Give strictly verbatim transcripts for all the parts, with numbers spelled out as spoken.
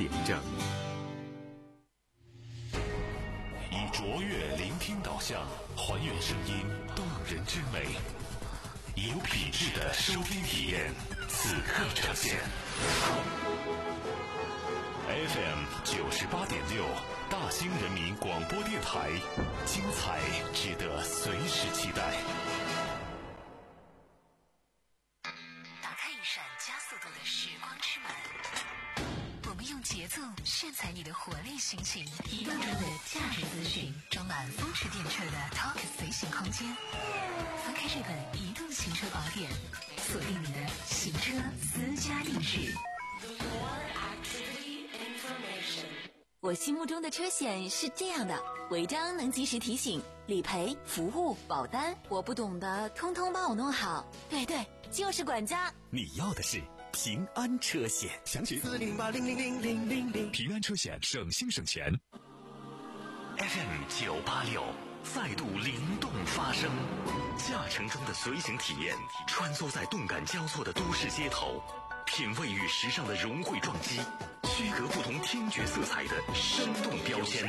点正。 以卓越聆听导向，还原声音动人之美，有品质的收听体验，此刻呈现。F M 九十八点六，大兴人民广播电台，精彩值得随时期待。 打开一扇加速度的时光之门，我们用节奏炫彩你的活力心情，移动中的价值资讯，装满风驰电掣的 Talk 随行空间。翻开这本移动行车宝典，锁定你的行车私家定制。 我心目中的车险是这样的：违章能及时提醒，理赔、服务、保单，我不懂的通通帮我弄好。对对，就是管家。 你要的是平安车险，详情四零八零零零零零零。 平安车险，省心省钱。 F M 九八六，再度灵动发声。驾乘中的随行体验，穿梭在动感交错的都市街头，品味与时尚的融汇撞击，区隔不同听觉色彩的生动标签。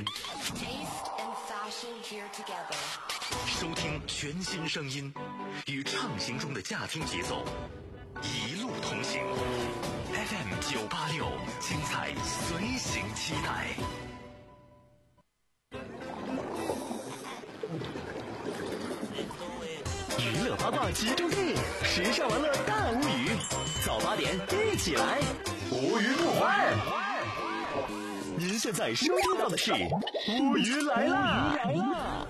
收听全新声音，与畅行中的驾听节奏，一路同行。F M 九八六，精彩随行期待。 娱乐八卦集中地，时尚玩乐大无语，早八点一起来，无语不欢。您现在收听到的是无语来啦！来啦！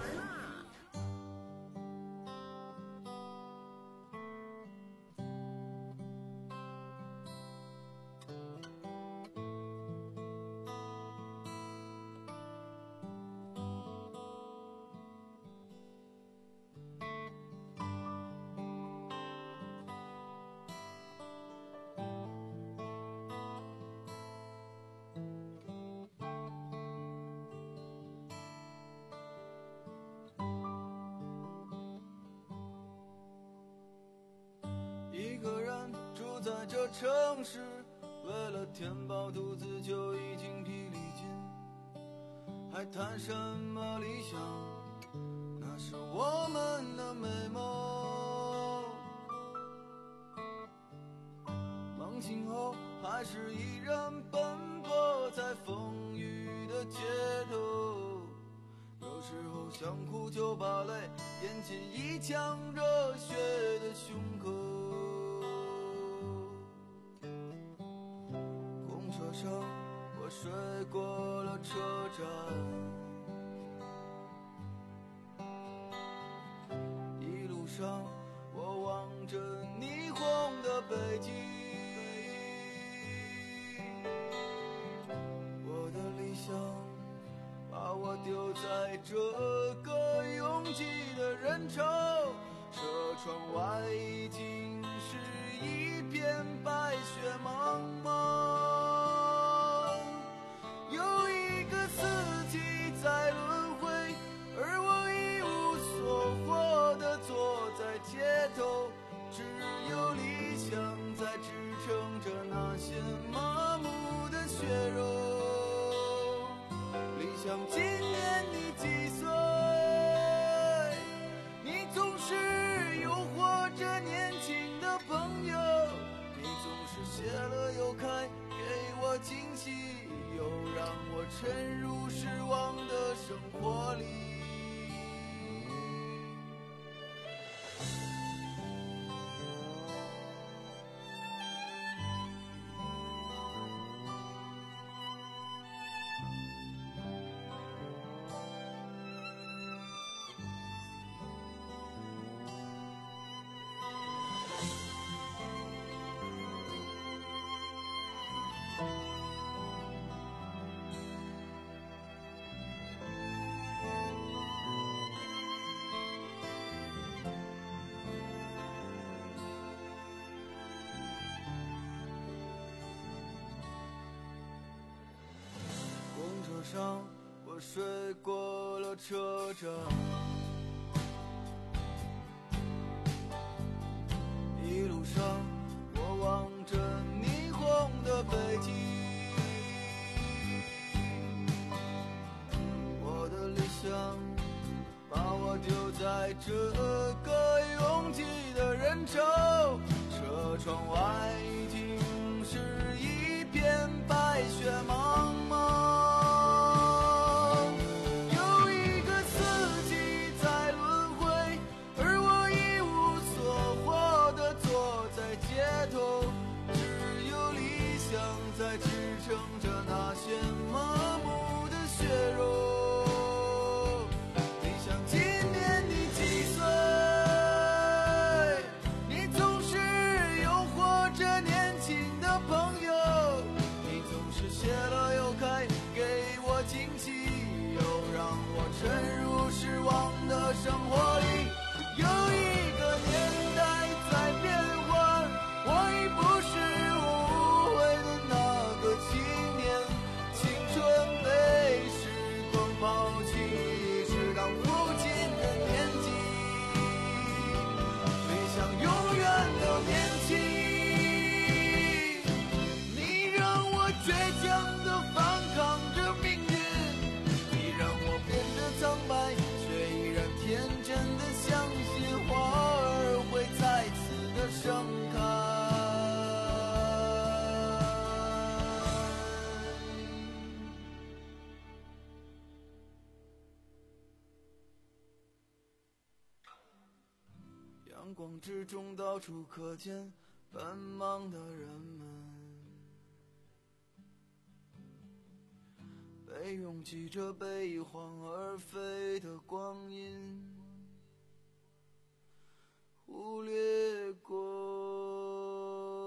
一个人住在这城市，为了填饱肚子就已经疲力尽，还谈什么理想？那是我们的美梦。梦醒后还是依然奔波在风雨的街头，有时候想哭就把泪咽进一腔热血的胸口。公车上我睡过了车站，一路上我望着霓虹的北京，我的理想把我丢在这个拥挤的人潮，车窗外已经是一片白雪茫茫，有一个四季在轮回，而我一无所获地坐在街头，只有理想在支撑着那些麻木的血肉。想今年你几岁？你总是诱惑着年轻的朋友，你总是谢了又开，给我惊喜，又让我沉入失望的生活里。上我睡过了车站，一路上我望着霓虹的北京， 丢在这个拥挤的人潮，车窗外已经是一片白雪茫茫。有一个四季在轮回，而我一无所获地坐在街头，只有理想在支撑着那些麻木的血肉。你想今年你几岁？你总是诱惑着年轻的朋友，你总是谢了又开，给我惊喜，又让我沉入失望的生活里。有一个年代在变换，我已不是无悔的那个青年，青春被时光抛弃，是当父亲的年纪，理想永远都年轻。你让我倔强地反抗着命运，你让我变得苍白，却依然天真地相信花儿会再次的盛开。阳光之中到处可见奔忙的人们，被拥挤着被一晃而飞的光阴忽略过。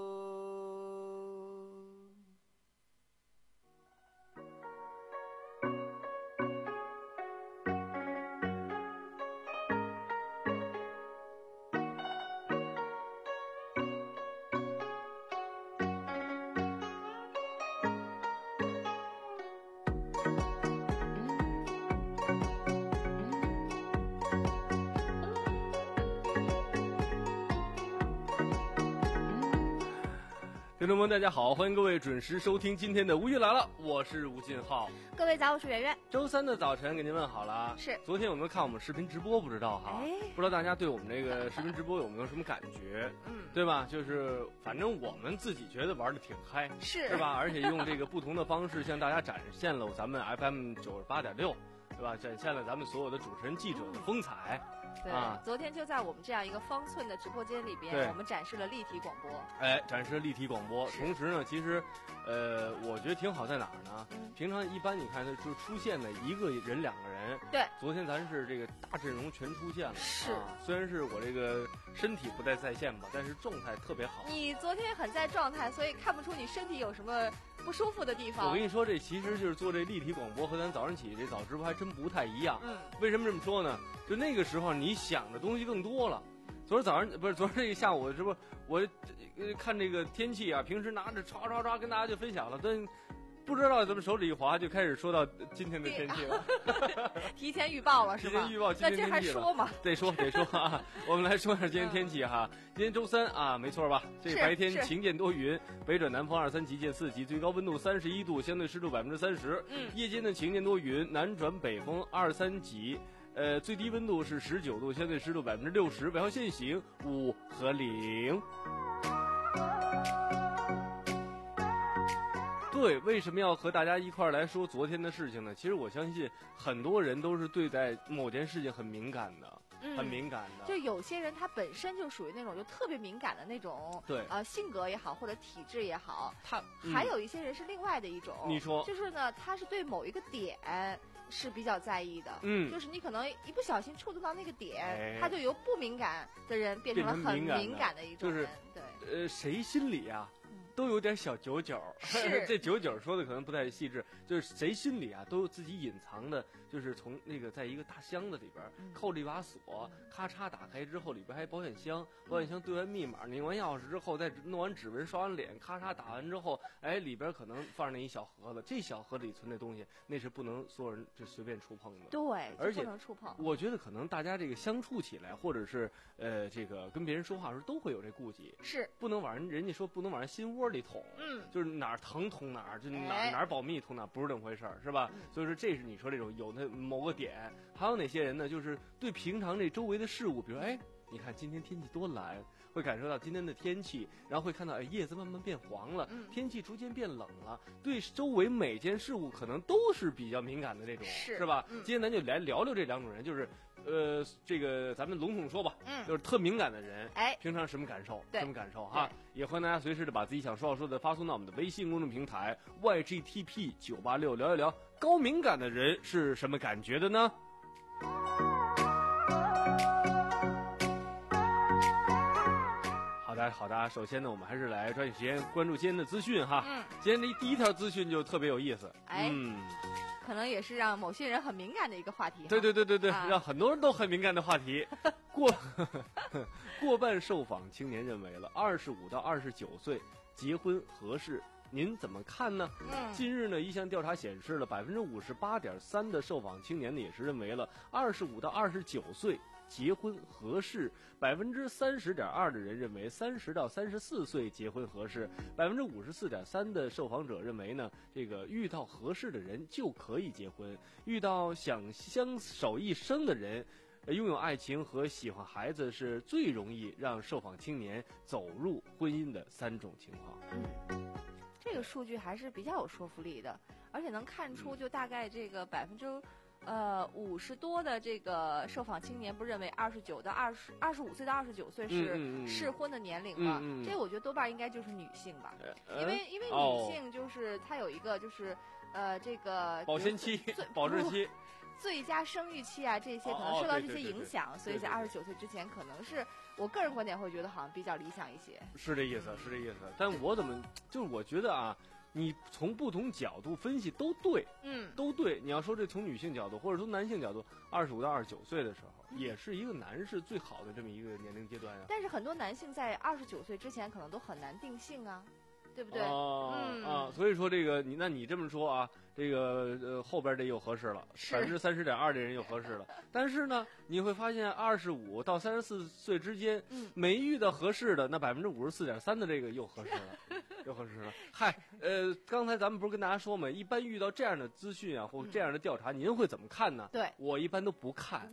听众们大家好，欢迎各位准时收听今天的无语来了，我是吴进浩。 各位早，我是圆圆。 周三的早晨给您问好了。 是， 昨天有没有看我们视频直播不知道哈、哎、不知道大家对我们这个视频直播有没有什么感觉？嗯，对吧？就是反正我们自己觉得玩的挺嗨， 是， 是吧？而且用这个不同的方式向大家展现了咱们 F M 九十八点六，对吧？展现了咱们所有的主持人记者的风采。 对、 啊， 昨天就在我们这样一个方寸的直播间里边，我们展示了立体广播。 哎，展示了立体广播，同时呢，其实，呃，我觉得挺好在哪儿呢？嗯、平常一般你看，就出现的一个人、两个人。 对， 昨天咱是这个大阵容全出现了。 是、 啊，虽然是我这个身体不在在线吧，但是状态特别好。 你昨天很在状态，所以看不出你身体有什么不舒服的地方。 我跟你说，这其实就是做这立体广播和咱早上起这早直播还真不太一样。 嗯， 为什么这么说呢？就那个时候你想的东西更多了。昨儿早上不是昨儿这个下午，这不我呃看这个天气啊，平时拿着唰唰唰跟大家就分享了，但不知道咱们手指一滑就开始说到今天的天气了。 提前预报了是吧？ 提前预报今天天气了。 那这还说吗？ 得说得说啊！我们来说一下今天天气哈。嗯、今天周三啊，没错吧？这个白天晴间多云，北转南风二三级见四级，最高温度三十一度，相对湿度百分之三十。 嗯。 夜间的晴间多云，南转北风二三级。呃，最低温度是十九度，相对湿度百分之六十，北方限行五和零。对，为什么要和大家一块儿来说昨天的事情呢？其实我相信很多人都是对待某件事情很敏感的，嗯、很敏感的。 就有些人他本身就属于那种就特别敏感的那种， 对， 呃，性格也好或者体质也好。 他、 嗯、还有一些人是另外的一种， 你说， 就是呢，他是对某一个点是比较在意的， 嗯， 就是你可能一不小心触动到那个点， 哎、 他就由不敏感的人变成了很敏感的一种人， 就是、 对， 呃，谁心里啊？都有点小九九，这九九说的可能不太细致，就是谁心里啊都有自己隐藏的，就是从那个在一个大箱子里边、嗯、扣了一把锁，咔嚓打开之后里边还有保险箱，保险箱对完密码，拧完钥匙之后，再弄完指纹刷完脸，咔嚓打完之后，哎，里边可能放着一小盒子，这小盒子里存的东西那是不能所有人就随便触碰的， 对， 而且不能触碰。 我觉得可能大家这个相处起来，或者是呃这个跟别人说话的时候都会有这顾忌， 是不能往人人家说不能往人心窝戳里捅， 嗯， 就是哪儿疼捅哪儿，就哪儿、 哎、 哪儿保密捅哪儿，不是这么回事儿，是吧？嗯、所以说这是你说这种有的某个点，还有哪些人呢？就是对平常这周围的事物，比如哎，你看今天天气多蓝。会感受到今天的天气，然后会看到哎叶子慢慢变黄了， 嗯、 天气逐渐变冷了，对周围每件事物可能都是比较敏感的那种， 是, 是吧？ 嗯、 今天咱就来聊聊这两种人，就是呃，这个咱们笼统说吧， 嗯， 就是特敏感的人， 哎， 平常什么感受， 什么感受哈？也欢迎大家随时的把自己想说要说的发送到我们的微信公众平台 Y G T P 九八六，聊一聊高敏感的人是什么感觉的呢？好的，好的。首先呢，我们还是来抓紧时间关注今天的资讯哈。 嗯， 今天的第一条资讯就特别有意思。 哎， 嗯， 可能也是让某些人很敏感的一个话题。 对对对对对， 啊、 让很多人都很敏感的话题。过过半受访青年认为了二十五到二十九岁结婚合适，您怎么看呢？ 嗯， 近日呢，一项调查显示了百分之五十八点三的受访青年呢也是认为了二十五到二十九岁。结婚合适，百分之三十点二的人认为三十到三十四岁结婚合适，百分之五十四点三的受访者认为呢，这个遇到合适的人就可以结婚，遇到想相守一生的人，拥有爱情和喜欢孩子是最容易让受访青年走入婚姻的三种情况。 嗯，这个数据还是比较有说服力的，而且能看出就大概这个百分之。呃，五十多的这个受访青年不认为二十九到二十二十五岁到二十九岁是适婚的年龄吗？ 嗯嗯嗯、 这个我觉得多半应该就是女性吧， 呃、 因为因为女性就是她有一个就是呃这个保鲜期、保质期、 最佳生育期啊，这些可能受到这些影响， 哦、对对对对对所以在二十九岁之前可能是我个人观点会觉得好像比较理想一些。 是这意思，是这意思。但我怎么就是我觉得啊。你从不同角度分析都对， 嗯， 都对。你要说这从女性角度，或者从男性角度，二十五到二十九岁的时候， 嗯、 也是一个男士最好的这么一个年龄阶段呀、啊。 但是很多男性在二十九岁之前可能都很难定性啊，对不对？ 哦、 嗯啊，所以说这个你那你这么说啊，这个呃后边这又合适了，百分之三十点二的人又合适了。但是呢，你会发现二十五到三十四岁之间， 嗯， 没遇到合适的，那百分之五十四点三的这个又合适了。又合适了，嗨，呃，刚才咱们不是跟大家说嘛，一般遇到这样的资讯啊，或这样的调查，嗯、您会怎么看呢？ 对， 我一般都不看，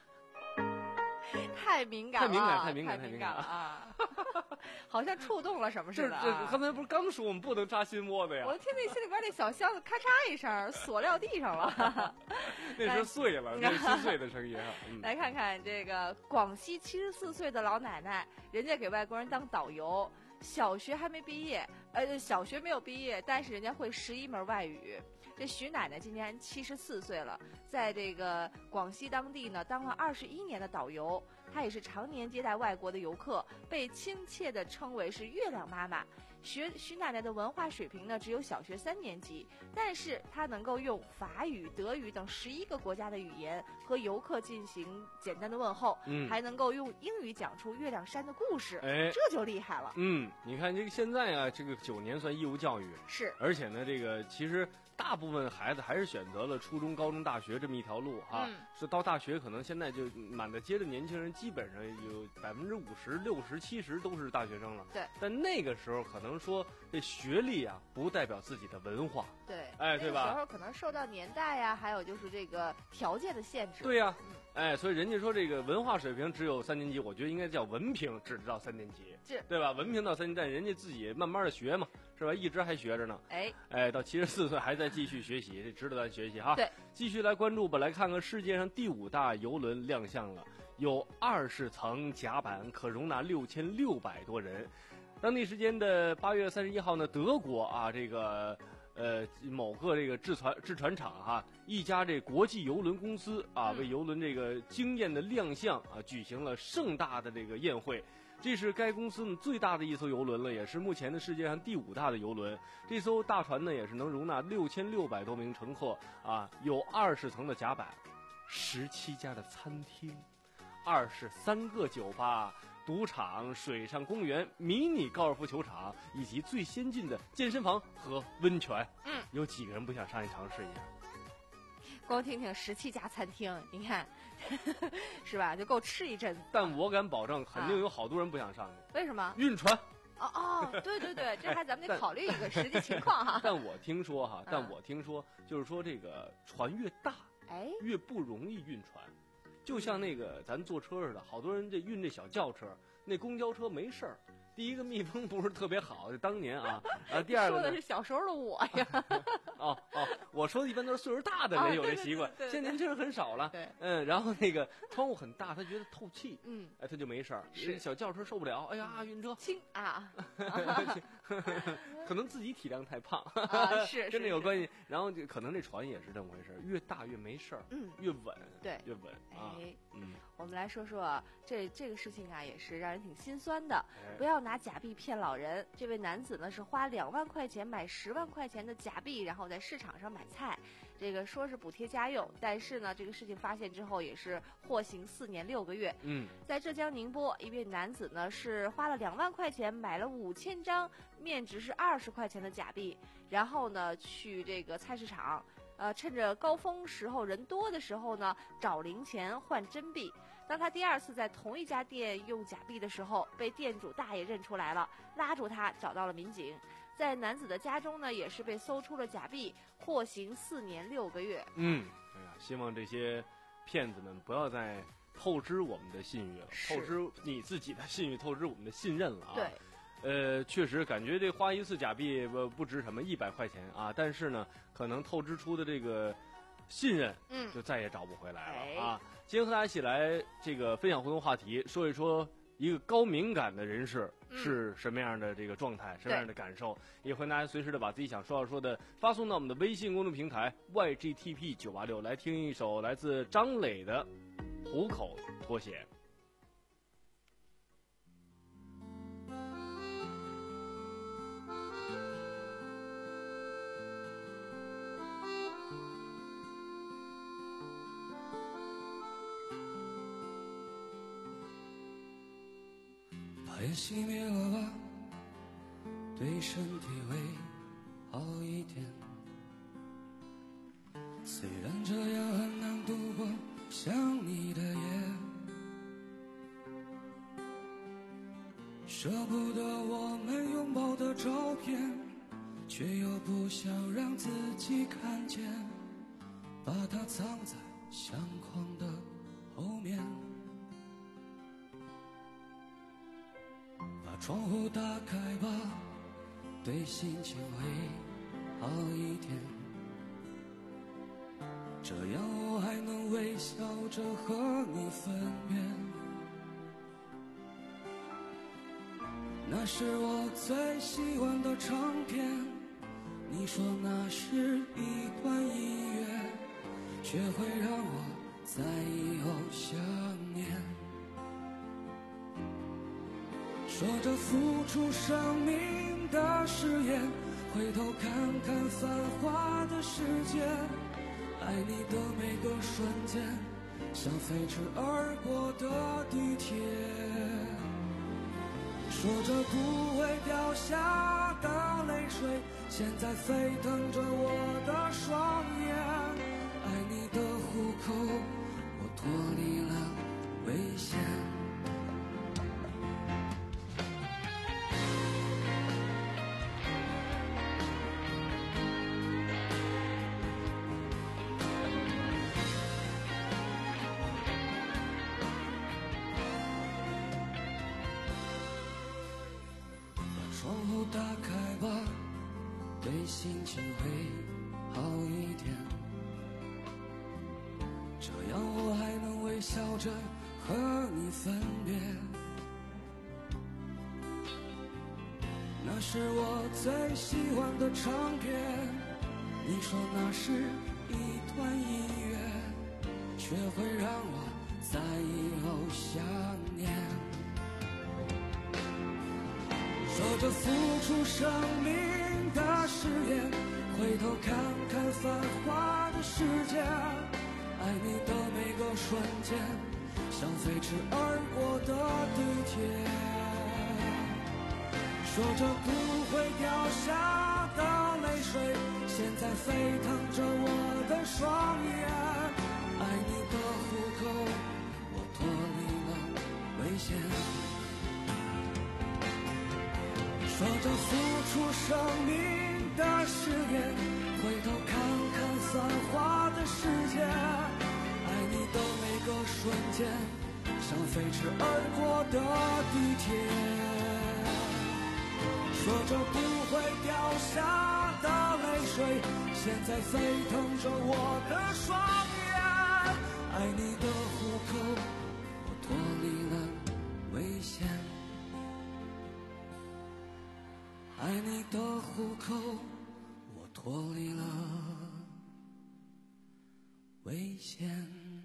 太敏感了， 太敏感，太敏感， 太敏感了啊！好像触动了什么似的、啊。 这刚才不是刚说我们不能扎心窝子呀？ 我听那心里边那小箱子咔嚓一声锁撂地上了， 那是碎了，那是心碎的声音啊！嗯、 来看看这个广西七十四岁的老奶奶，人家给外国人当导游。小学还没毕业，呃，小学没有毕业，但是人家会十一门外语。这徐奶奶今年七十四岁了，在这个广西当地呢当了二十一年的导游，她也是常年接待外国的游客，被亲切地称为是月亮妈妈。徐徐奶奶的文化水平呢只有小学三年级，但是她能够用法语、德语等十一个国家的语言和游客进行简单的问候， 嗯， 还能够用英语讲出月亮山的故事， 哎， 这就厉害了。 嗯，你看这个现在啊，这个九年算义务教育， 是， 而且呢，这个其实大部分孩子还是选择了初中、高中、大学这么一条路哈。 嗯， 是到大学可能现在就满大街的年轻人，基本上有百分之五十、六十、七十都是大学生了。 对， 但那个时候可能说这学历啊，不代表自己的文化。 对， 哎，对吧？ 那个时候可能受到年代呀、啊，还有就是这个条件的限制。 对呀、啊， 嗯， 哎，所以人家说这个文化水平只有三年级，我觉得应该叫文凭只到三年级， 是， 对吧？文凭到三年级，但人家自己慢慢的学嘛，是吧？一直还学着呢。 哎， 哎，到七十四岁还在继续学习，这值得咱学习哈。 对， 继续来关注吧，来看看世界上第五大邮轮亮相了，有二十层甲板，可容纳六千六百多人。当地时间的八月三十一号呢，德国啊，这个呃某个这个制船制船厂哈、啊，一家这国际邮轮公司啊，为邮轮这个惊艳的亮相啊，举行了盛大的这个宴会。这是该公司呢最大的一艘邮轮了，也是目前的世界上第五大的邮轮。这艘大船呢，也是能容纳六千六百多名乘客啊，有二十层的甲板，十七家的餐厅，二十三个酒吧、赌场、水上公园、迷你高尔夫球场，以及最先进的健身房和温泉。 嗯， 有几个人不想上去尝试一下？ 光听听十七家餐厅，你看，是吧？就够吃一阵子。 但我敢保证，肯定有好多人不想上去。 为什么？ 晕船。 哦哦，对对对，这还咱们得考虑一个实际情况哈。 但我听说哈，但嗯我听说就是说这个船越大， 哎， 越不容易运船。就像那个咱坐车似的，好多人这运这小轿车，那公交车没事儿。第一个密封不是特别好，就当年啊，啊，第二个说的是小时候的我呀。 哦哦，我说的一般都是岁数大的人有这习惯， 啊、对对对对现在年轻人很少了。 对， 嗯，然后那个窗户很大，他觉得透气， 嗯， 哎，他就没事儿。 是小轿车受不了，哎呀，晕车轻啊， 可能自己体量太胖， 啊、是跟这有关系。然后就可能这船也是这么回事，越大越没事儿， 嗯， 越稳， 对， 越稳啊。 哎， 嗯， 我们来说说这这个事情啊，也是让人挺心酸的。 哎、 不要拿假币骗老人。这位男子呢是花两万块钱买十万块钱的假币，然后在市场上买菜，这个说是补贴家用，但是呢，这个事情发现之后也是获刑四年六个月。 嗯， 在浙江宁波，一位男子呢是花了两万块钱买了五千张面值是二十块钱的假币，然后呢去这个菜市场。呃，趁着高峰时候人多的时候呢，找零钱换真币。当他第二次在同一家店用假币的时候，被店主大爷认出来了，拉住他，找到了民警。在男子的家中呢，也是被搜出了假币，获刑四年六个月。 嗯，哎呀，希望这些骗子们不要再透支我们的信誉了，透支你自己的信誉，透支我们的信任了啊。 对。 呃，确实感觉这花一次假币不不值什么一百块钱啊，但是呢，可能透支出的这个信任， 嗯， 就再也找不回来了、 哎、 啊。今天和大家一起来这个分享互动话题，说一说一个高敏感的人士是什么样的这个状态，嗯、什么样的感受，也欢迎大家随时的把自己想说要说的发送到我们的微信公众平台 Y G T P 九八六，来听一首来自张磊的《虎口拖鞋》。 也熄灭了吧，对身体会好一点。虽然这样很难度过想你的夜，舍不得我们拥抱的照片，却又不想让自己看见，把它藏在相框的后面。窗户打开吧，对心情会好一点，这样我还能微笑着和你分别。那是我最喜欢的唱片，你说那是一段音乐，却会让我在以后想念。说着付出生命的誓言，回头看看繁华的世界，爱你的每个瞬间，像飞驰而过的地铁。说着不会掉下的泪水，现在沸腾着我的双眼。爱你的虎口，我脱离了危险。窗户打开吧，对心情会好一点，这样我还能微笑着和你分别。那是我最喜欢的唱片，你说那是一段音乐，却会让我在以后想念。说着付出生命的誓言，回头看看繁华的世界，爱你的每个瞬间，像飞驰而过的地铁。说着不会掉下的泪水，现在沸腾着我的双眼。爱你的虎口，我脱离了危险。 说着付出生命的誓言，回头看看散花的世界，爱你的每个瞬间，像飞驰而过的地铁。说着不会掉下的泪水，现在沸腾着我的双眼。爱你的虎口，我脱离了危险。爱你的虎口，我脱离了危险。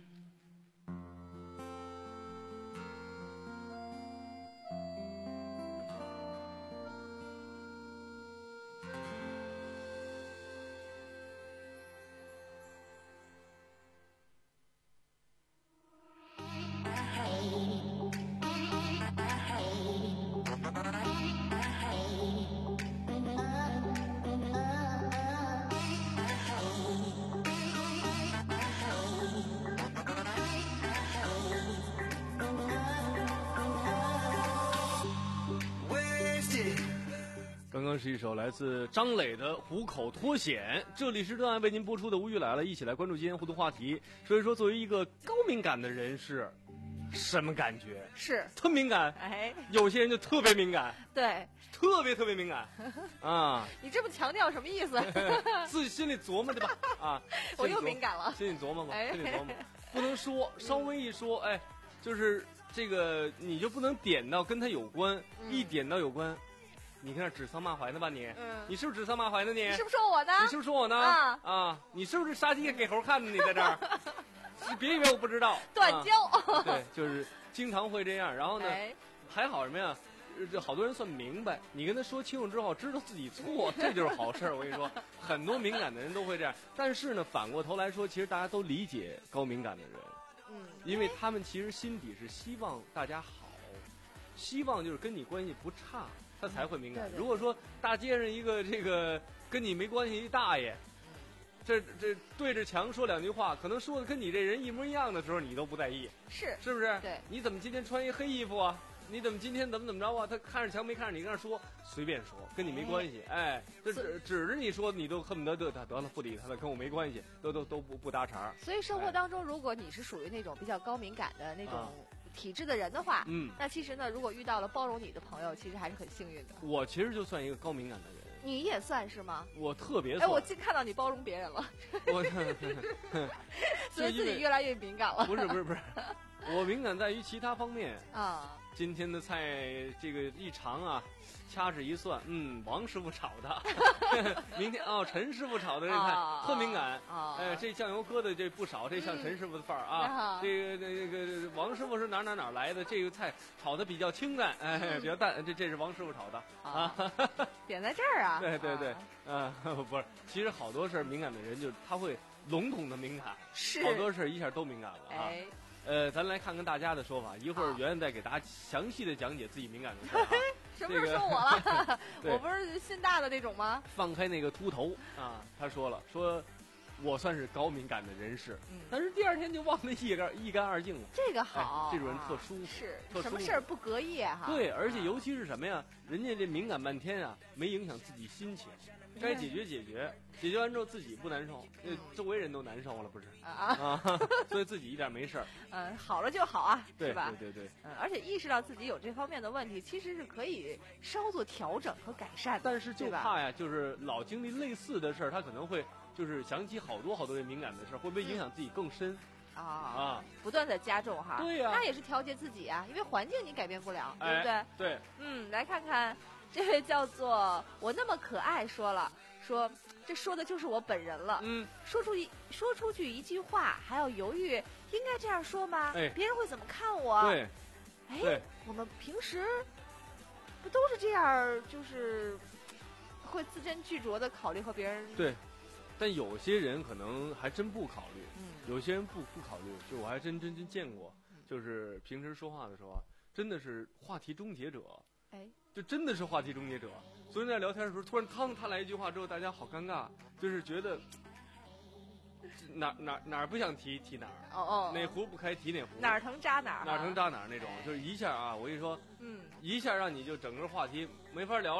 刚刚是一首来自张磊的《虎口脱险》，这里是正在为您播出的《无语来了》，一起来关注今天互动话题。所以说，作为一个高敏感的人士，什么感觉？ 是特敏感。 哎， 有些人就特别敏感， 对， 特别特别敏感啊！ 你这么强调什么意思？ 自己心里琢磨的吧啊！ 我又敏感了， 心里琢磨嘛， 哎、 心里琢磨，不能说，稍微一说，哎，就是这个你就不能点到跟他有关，嗯、一点到有关。你看指桑骂槐呢吧你？嗯，你是不是指桑骂槐呢你？ 你是不是说我呢？ 你是不是说我呢？啊啊！你是不是杀鸡给猴看呢？你在这儿，你别以为我不知道。 断交、 啊。对，就是经常会这样。然后呢，哎、还好什么呀？这好多人算明白，你跟他说清楚之后，知道自己错，这就是好事儿。我跟你说，很多敏感的人都会这样。但是呢，反过头来说，其实大家都理解高敏感的人，嗯，因为他们其实心底是希望大家好，希望就是跟你关系不差。他才会敏感。 对对对， 如果说大街上一个这个跟你没关系一大爷，这这对着墙说两句话，可能说的跟你这人一模一样的时候，你都不在意， 是是不是？ 对， 你怎么今天穿一黑衣服啊？你怎么今天怎么怎么着啊？他看着墙没看着你，跟那说随便说，跟你没关系。哎，这指指着你说，你都恨不得得得得了，不理他了，跟我没关系，都都都不不搭茬。 所以生活当中，如果你是属于那种比较高敏感的那种。啊体质的人的话，嗯，那其实呢，如果遇到了包容你的朋友，其实还是很幸运的。 我其实就算一个高敏感的人， 你也算是吗？ 我特别算。 哎，我净看到你包容别人了， 我所以自己越来越敏感了。 不是不是不是，我敏感在于其他方面啊。 今天的菜这个一尝啊，掐指一算，嗯，王师傅炒的，明天哦，陈师傅炒的这菜、啊、特敏感， 啊、 哎，这酱油搁的这不少，这像陈师傅的范儿啊。嗯、这个这个王师傅是哪哪哪来的？这个菜炒的比较清淡，哎，嗯、比较淡，这这是王师傅炒的啊。 点在这儿啊？ 对对对，啊，不是，其实好多事儿敏感的人就他会笼统的敏感， 是好多事儿一下都敏感了啊。 哎呃，咱来看看大家的说法，一会儿圆圆再给大家详细的讲解自己敏感的事儿、啊。 什么时候说我了？我不是心大的那种吗？ 放开那个秃头啊，他说了，说我算是高敏感的人士，嗯、但是第二天就忘得一干一干二净了。 这个好， 哎、这种人特舒服， 是特舒服， 什么事儿不隔夜哈？ 对，而且尤其是什么呀？人家这敏感半天啊，没影响自己心情。该解决解决，解决完之后自己不难受，嗯、周围人都难受了，不是啊啊，所以自己一点没事儿。 嗯，好了就好啊， 是吧？ 对对对。 嗯，而且意识到自己有这方面的问题，其实是可以稍作调整和改善的。 但是就怕呀，就是老经历类似的事儿，他可能会就是想起好多好多人敏感的事儿，会不会影响自己更深？ 啊啊！不断的加重哈。 对呀、啊。 那也是调节自己啊，因为环境你改变不了， 哎、 对不对？ 对。 嗯，来看看。这位叫做我那么可爱说了说，这说的就是我本人了。 嗯， 说出一说出去一句话还要犹豫，应该这样说吗？ 哎， 别人会怎么看我？ 对， 哎，我们平时不都是这样，就是会字斟句酌的考虑和别人。 对，但有些人可能还真不考虑， 嗯， 有些人不不考虑，就我还真真真见过，就是平时说话的时候啊，真的是话题终结者。 哎。 就真的是话题终结者。昨天在聊天的时候，突然汤他来一句话之后，大家好尴尬，就是觉得哪哪哪儿不想提提哪儿， 哦哦， 哪壶不开提哪壶， 哪儿疼扎哪儿， 哪儿疼扎哪儿那种，就是一下啊，我跟你说， 嗯， 一下让你就整个话题没法聊了，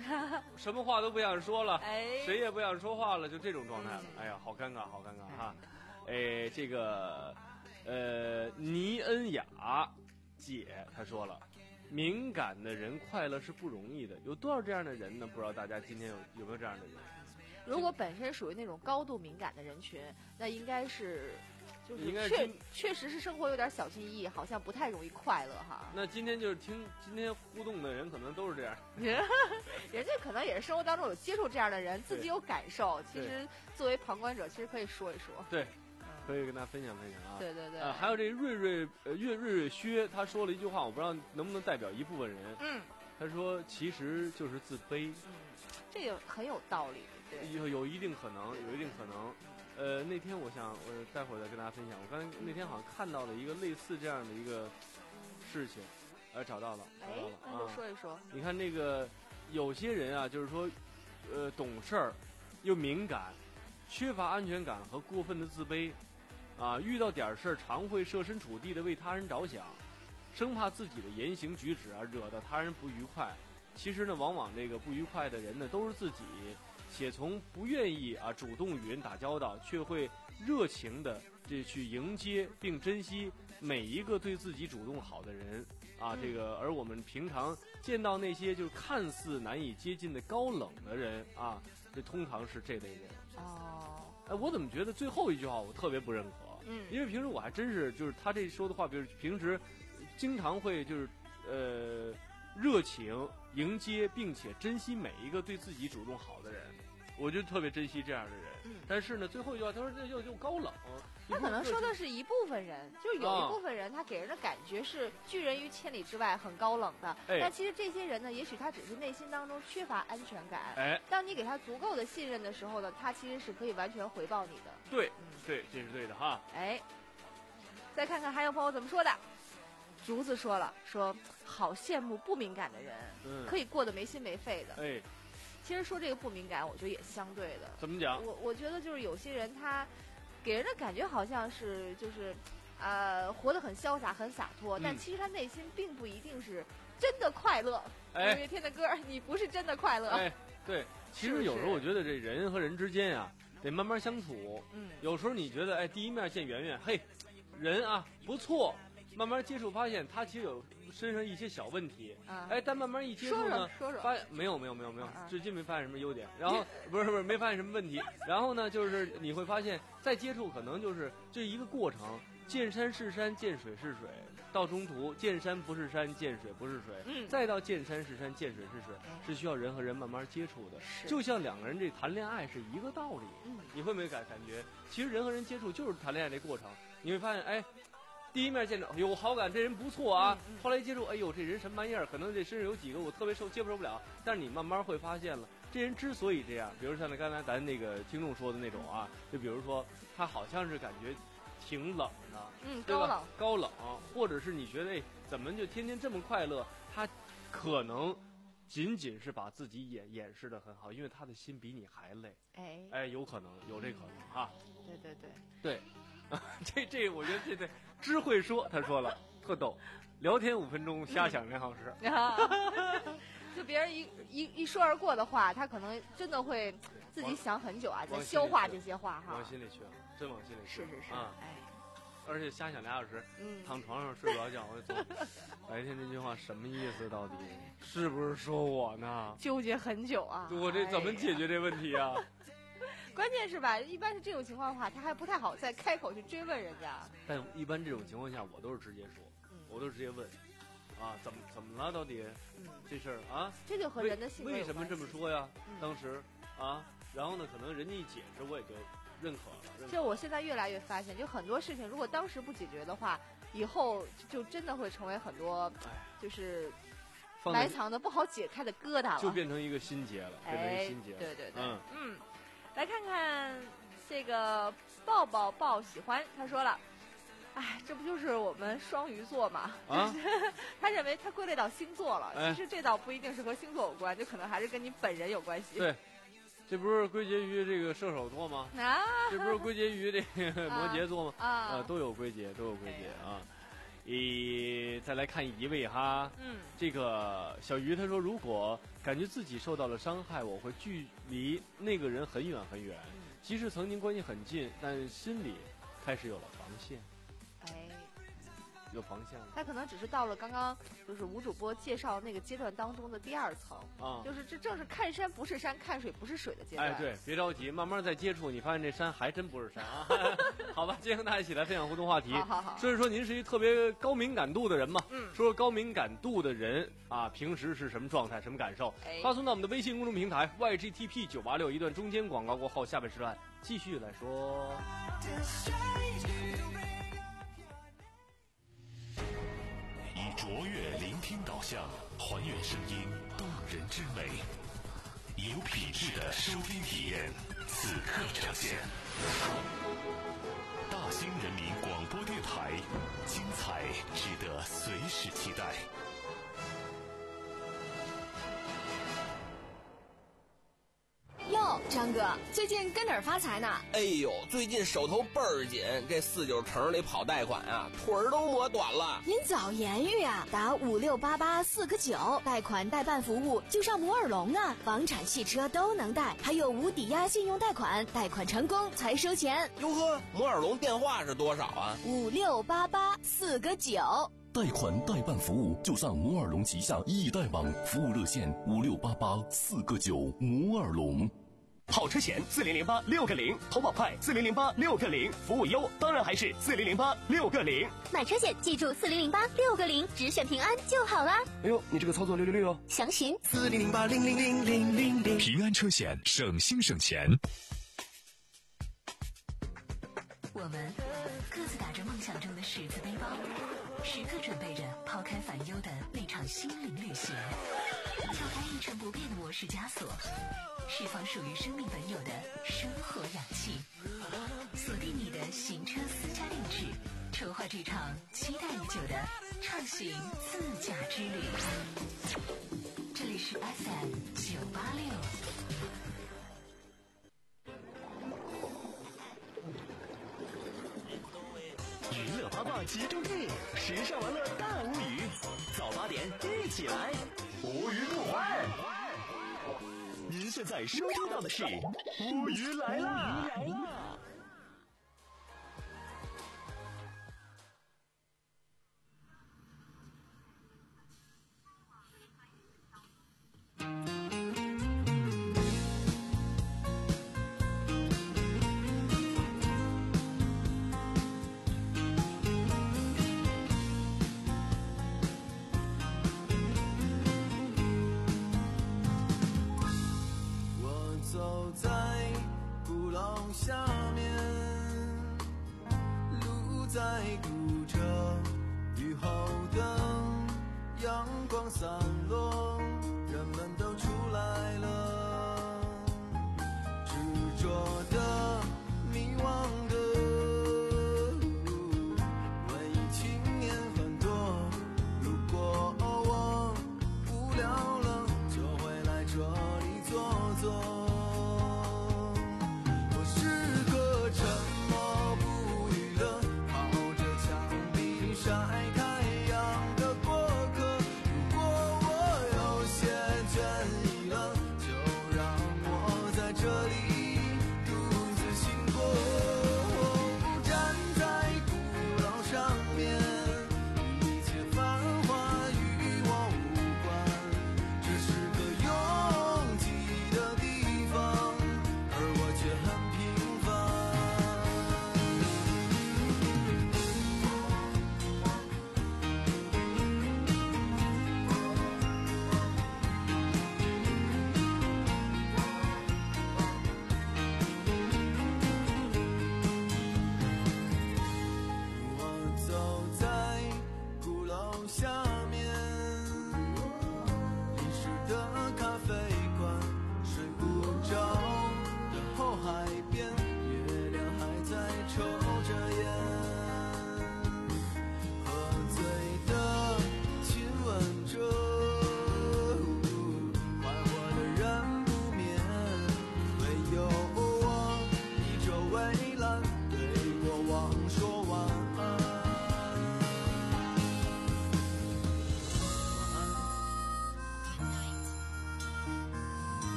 什么话都不想说了， 哎， 谁也不想说话了，就这种状态了。哎呀，好尴尬，好尴尬哈。哎，这个呃，倪恩雅姐她说了。敏感的人快乐是不容易的，有多少这样的人呢？不知道大家今天有有没有这样的人？ 如果本身属于那种高度敏感的人群，那应该是，就是应该确确实是生活有点小心翼翼，好像不太容易快乐哈。 那今天就是听今天互动的人，可能都是这样。 人家可能也是生活当中有接触这样的人，自己有感受。其实作为旁观者，其实可以说一说。 对。可以跟大家分享分享啊！ 对对对， 啊，还有这瑞瑞呃岳瑞瑞薛，他说了一句话，我不知道能不能代表一部分人。 嗯， 他说其实就是自卑。 嗯，这个很有道理。对， 有有一定可能，有一定可能。呃，那天我想，我待会儿再跟大家分享。我刚才那天好像看到了一个类似这样的一个事情，呃，找到了，找到了。 哎，那就说一说。 啊、你看那个有些人啊，就是说，呃，懂事儿又敏感，缺乏安全感和过分的自卑。啊，遇到点事儿常会设身处地的为他人着想，生怕自己的言行举止啊惹到他人不愉快。其实呢，往往这个不愉快的人呢都是自己，且从不愿意啊主动与人打交道，却会热情的这去迎接并珍惜每一个对自己主动好的人啊。这个而我们平常见到那些就是看似难以接近的高冷的人啊，这通常是这类人。 哦， 哎，我怎么觉得最后一句话我特别不认可？ 嗯， 因为平时我还真是就是他这说的话，比如平时经常会就是呃热情迎接并且珍惜每一个对自己主动好的人，我就特别珍惜这样的人。 嗯， 但是呢，最后一句话他说这又又高冷， 他可能说的是一部分人，就是有一部分人他给人的感觉是拒人于千里之外，很高冷的。 哎， 但其实这些人呢，也许他只是内心当中缺乏安全感。 哎， 当你给他足够的信任的时候呢，他其实是可以完全回报你的。 对，嗯，对，这是对的哈。 哎，再看看还有朋友怎么说的。竹子说了，说好羡慕不敏感的人， 嗯， 可以过得没心没肺的。 哎， 其实说这个不敏感，我觉得也相对的。 怎么讲？ 我我觉得就是有些人他给人的感觉好像是就是，呃，活得很潇洒、很洒脱， 嗯， 但其实他内心并不一定是真的快乐。 哎， 五月天的歌，你不是真的快乐。 哎，对，其实有时候我觉得这人和人之间呀，得慢慢相处。 嗯， 有时候你觉得哎，第一面见圆圆，嘿，人啊不错。慢慢接触发现他其实有身上一些小问题， 啊、 哎，但慢慢一接触呢， 说说发现没有没有没有没有， 啊、 至今没发现什么优点。然后不是不是没发现什么问题。然后呢，就是你会发现再接触可能就是这一个过程，见山是山，见水是水，到中途见山不是山，见水不是水， 嗯， 再到见山是山，见水是水，嗯，是需要人和人慢慢接触的。就像两个人这谈恋爱是一个道理。 嗯， 你会没有感感觉？其实人和人接触就是谈恋爱这过程，你会发现哎。第一面见着有好感，这人不错啊。 嗯嗯、 后来一接触，哎呦，这人什么玩意儿？可能这身上有几个我特别受接受不了。但是你慢慢会发现了，这人之所以这样，比如像那刚才咱那个听众说的那种啊，就比如说他好像是感觉挺冷的， 嗯， 对吧？ 高冷， 高冷，或者是你觉得哎，怎么就天天这么快乐？他可能仅仅是把自己掩掩饰的很好，因为他的心比你还累。 哎哎，有可能有这可能哈。 对对对对。这这，我觉得这对知会说，他说了特逗，聊天五分钟，瞎想两小时。 就别人一一一说而过的话，他可能真的会自己想很久啊，在消化这些话哈。 往心里去了，真往心里去。 是是是， 啊， 哎， 而且瞎想俩小时， 嗯， 躺床上睡不着觉，我就走。白天这句话什么意思？到底是不是说我呢？ 纠结很久啊！ 我这怎么解决这问题啊？ 关键是吧，一般是这种情况的话，他还不太好再开口去追问人家。 但一般这种情况下，我都是直接说， 嗯、 我都是直接问，啊，怎么怎么了？到底、嗯、这事儿啊？ 这就和人的性格有为什么这么说呀？ 嗯、 当时啊，然后呢，可能人家一解释，我也就认可了。认可了就我现在越来越发现，就很多事情，如果当时不解决的话，以后就真的会成为很多，就是埋藏的不好解开的疙瘩了， 就变成一个心结了， 哎、 变成一个心结了。 对对对， 嗯嗯。来看看这个抱抱抱喜欢，他说了，哎，这不就是我们双鱼座嘛？ 啊， 他认为他归类到星座了， 哎、 其实这倒不一定是和星座有关，就可能还是跟你本人有关系。 对，这不是归结于这个射手座吗？ 啊， 这不是归结于这个摩羯座吗？ 啊， 呃，都有归结，都有归结啊。 诶，再来看一位哈， 嗯， 这个小鱼他说，如果感觉自己受到了伤害，我会距离那个人很远很远，即使曾经关系很近，但心里开始有了防线。 哎， 有防线了。 他可能只是到了刚刚就是吴主播介绍那个阶段当中的第二层啊， 就是这正是看山不是山，看水不是水的阶段。 哎，对，别着急，慢慢再接触，你发现这山还真不是山啊。好吧，今天跟大家一起来分享互动话题， 好好好， 说一说您是一特别高敏感度的人吗？ 嗯， 说说高敏感度的人啊，平时是什么状态，什么感受？ 哎、 发送到我们的微信公众平台 Y G T P 九八六，一段中间广告过后，下半时段继续来说。 以卓越聆听导向，还原声音动人之美，有品质的收听体验，此刻呈现。大兴人民广播电台，精彩值得随时期待。 哟，张哥，最近跟哪儿发财呢？ 哎呦，最近手头倍儿紧，这四九城里跑贷款啊，腿儿都磨短了。 您早言语啊，打五六八八四个九，贷款代办服务就上摩尔龙啊，房产、汽车都能贷，还有无抵押信用贷款，贷款成功才收钱。 哟呵，摩尔龙电话是多少啊？ 五六八八四个九。 贷款代办服务就上摩尔龙旗下易贷网，服务热线五六八八四个九，摩尔龙。 好车险四零零八六个零，投保快四零零八六个零，服务优当然还是四零零八六个零。 买车险记住四零零八六个零，只选平安就好啦。 哎呦，你这个操作六六六哦！ 详询四零零八零零零零零零。 平安车险，省心省钱。 我们各自打着梦想中的十字背包，时刻准备着抛开烦忧的那场心灵旅行，撬开一成不变的模式枷锁，释放属于生命本有的生活氧气，锁定你的行车私家定制，筹划这场期待已久的畅行自驾之旅。这里是 F M 九八六。 娱乐八卦集中地，时尚玩乐大无语，早八点一起来，无语不欢。您现在收听到的是无语来啦！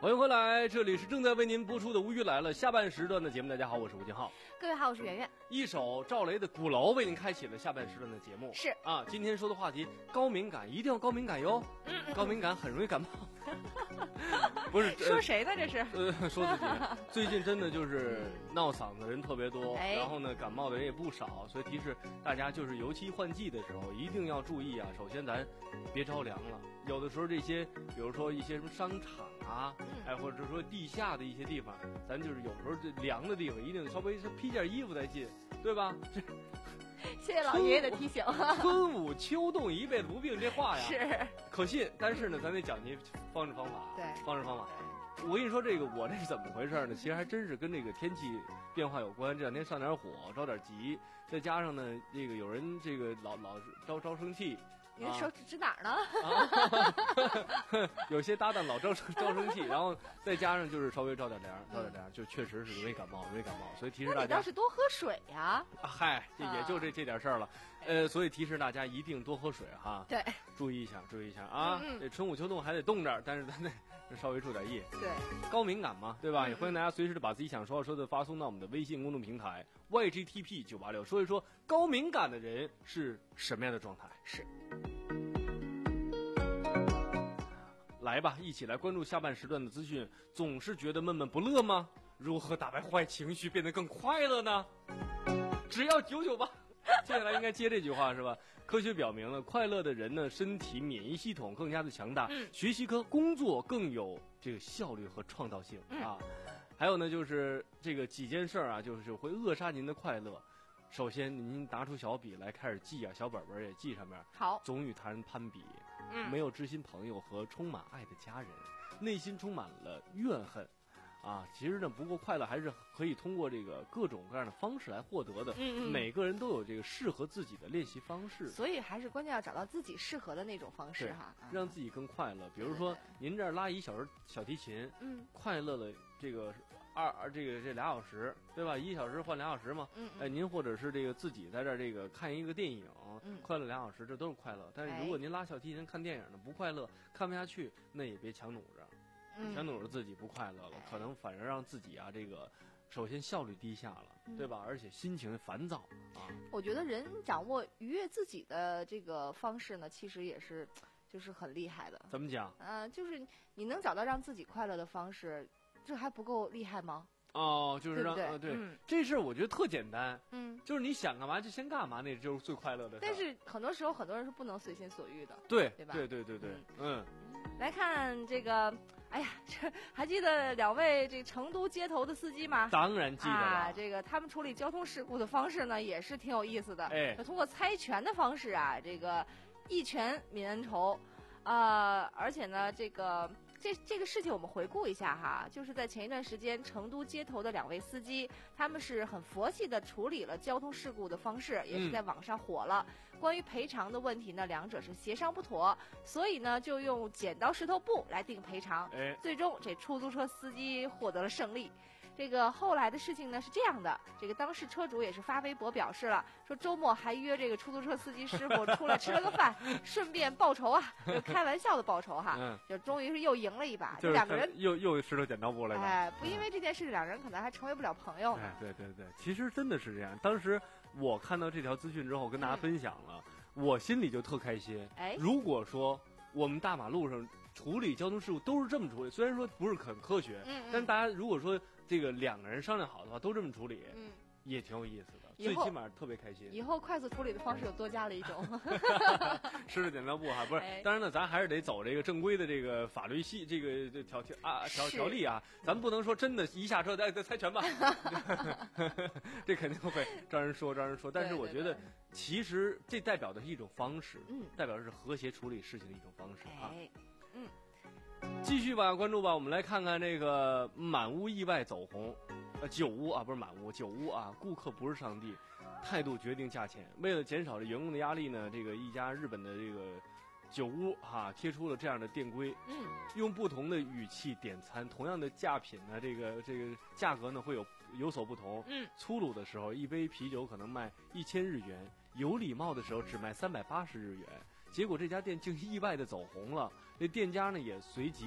欢迎回来，这里是正在为您播出的《无语来了》下半时段的节目。大家好，我是吴金浩。 各位好，我是圆圆。 一首赵雷的《鼓楼》为您开启了下半时段的节目。 是啊，今天说的话题高敏感，一定要高敏感哟。嗯嗯、高敏感很容易感冒。不是、 呃、说谁呢？这是呃说自己。最近真的就是闹嗓子人特别多， 哎、 然后呢感冒的人也不少，所以提示大家就是尤其换季的时候一定要注意啊。首先咱别着凉了，有的时候这些比如说一些什么商场啊，嗯、哎或者说地下的一些地方，咱就是有时候这凉的地方一定稍微披件衣服再进，对吧？这谢谢老爷爷的提醒。 春捂秋冻一辈子不病，这话呀是可信，但是呢，咱得讲究方式方法。 对， 方式方法。我跟你说，这个我这是怎么回事呢？其实还真是跟这个天气变化有关。这两天上点火，着点急，再加上呢，这个有人这个老老招招生气。 您手指指哪儿呢？ 啊、有些搭档老招招生气，然后再加上就是稍微着点凉，着点凉，就确实是容易感冒，容易感冒。所以提示大家， 那你倒是多喝水呀！ 啊、嗨，这也就这这点事儿了。呃，所以提示大家一定多喝水哈。 对， 注意一下，注意一下啊！ 嗯嗯这春捂秋冻还得冻着，但是咱得稍微注点意。 对， 高敏感嘛，对吧？ 嗯、 也欢迎大家随时的把自己想说的说的发送到我们的微信公众平台 Y G T P 九八六，说一说高敏感的人是什么样的状态。 是。 来吧，一起来关注下半时段的资讯。总是觉得闷闷不乐吗？如何打败坏情绪，变得更快乐呢？只要九九八。接下来应该接这句话是吧？科学表明了，快乐的人呢，身体免疫系统更加的强大， 嗯、 学习和工作更有这个效率和创造性、 嗯、 啊。还有呢，就是这个几件事儿啊，就是会扼杀您的快乐。首先，您拿出小笔来开始记啊，小本本也记上面。 好， 总与他人攀比， 嗯、 没有知心朋友和充满爱的家人，内心充满了怨恨。啊，其实呢，不过快乐还是可以通过这个各种各样的方式来获得的。 嗯嗯， 每个人都有这个适合自己的练习方式。 所以还是关键要找到自己适合的那种方式哈， 让自己更快乐。比如说，您这儿拉一小时小提琴， 嗯， 快乐了这个二二这个这俩小时，对吧？一小时换俩小时嘛。 嗯, 嗯， 哎，您或者是这个自己在这儿这个看一个电影， 嗯、 快乐俩小时，这都是快乐。但是如果您拉小提琴看电影呢，不快乐，看不下去，那也别强弩着。强弩着自己不快乐了， 嗯、 可能反而让自己啊，这个首先效率低下了， 嗯、 对吧？而且心情烦躁啊。 我觉得人掌握愉悦自己的这个方式呢，其实也是就是很厉害的。 怎么讲？ 嗯、呃，就是你能找到让自己快乐的方式，这还不够厉害吗？ 哦，就是让对对呃对， 嗯、 这事儿我觉得特简单， 嗯， 就是你想干嘛就先干嘛，那就是最快乐的事。 但是很多时候很多人是不能随心所欲的， 对对吧？ 对对对对，嗯。 嗯来看这个，哎呀，这还记得两位这成都街头的司机吗？ 当然记得了。 啊，这个他们处理交通事故的方式呢，也是挺有意思的。 哎， 通过猜拳的方式啊，这个一拳泯恩仇，呃，而且呢，这个。这这个事情我们回顾一下哈，就是在前一段时间，成都街头的两位司机，他们是很佛系的处理了交通事故的方式，也是在网上火了。嗯、关于赔偿的问题呢，两者是协商不妥，所以呢就用剪刀石头布来定赔偿。 哎， 最终这出租车司机获得了胜利。这个后来的事情呢是这样的，这个当事车主也是发微博表示了，说周末还约这个出租车司机师傅出来吃了个饭，顺便报仇啊，就开玩笑的报仇哈， 嗯、 就终于是又赢了一把， 就是两个人又又石头剪刀布来了。 哎，不因为这件事，两人可能还成为不了朋友呢。 哎，对对对，其实真的是这样。当时我看到这条资讯之后，跟大家分享了，嗯、我心里就特开心。 哎， 如果说我们大马路上处理交通事故都是这么处理，虽然说不是很科学， 嗯嗯、 但是大家如果说这个两个人商量好的话，都这么处理， 嗯， 也挺有意思的，最起码特别开心。 以后快速处理的方式又多加了一种， 石头剪刀布哈，不是， 哎、 当然呢，咱还是得走这个正规的这个法律系这个条条啊条条例啊，咱不能说真的一下车再再猜拳吧，这肯定会招人说招人说。但是我觉得，其实这代表的是一种方式， 嗯， 代表的是和谐处理事情的一种方式啊。 哎，嗯。 继续吧，关注吧，我们来看看这个满屋意外走红，呃，酒屋啊，不是满屋，酒屋啊，顾客不是上帝，态度决定价钱。为了减少这员工的压力呢，这个一家日本的这个酒屋哈、啊、贴出了这样的店规， 嗯， 用不同的语气点餐，同样的价品呢，这个这个价格呢会有有所不同， 嗯， 粗鲁的时候一杯啤酒可能卖一千日元，有礼貌的时候只卖三百八十日元。结果这家店竟意外的走红了，这店家呢也随即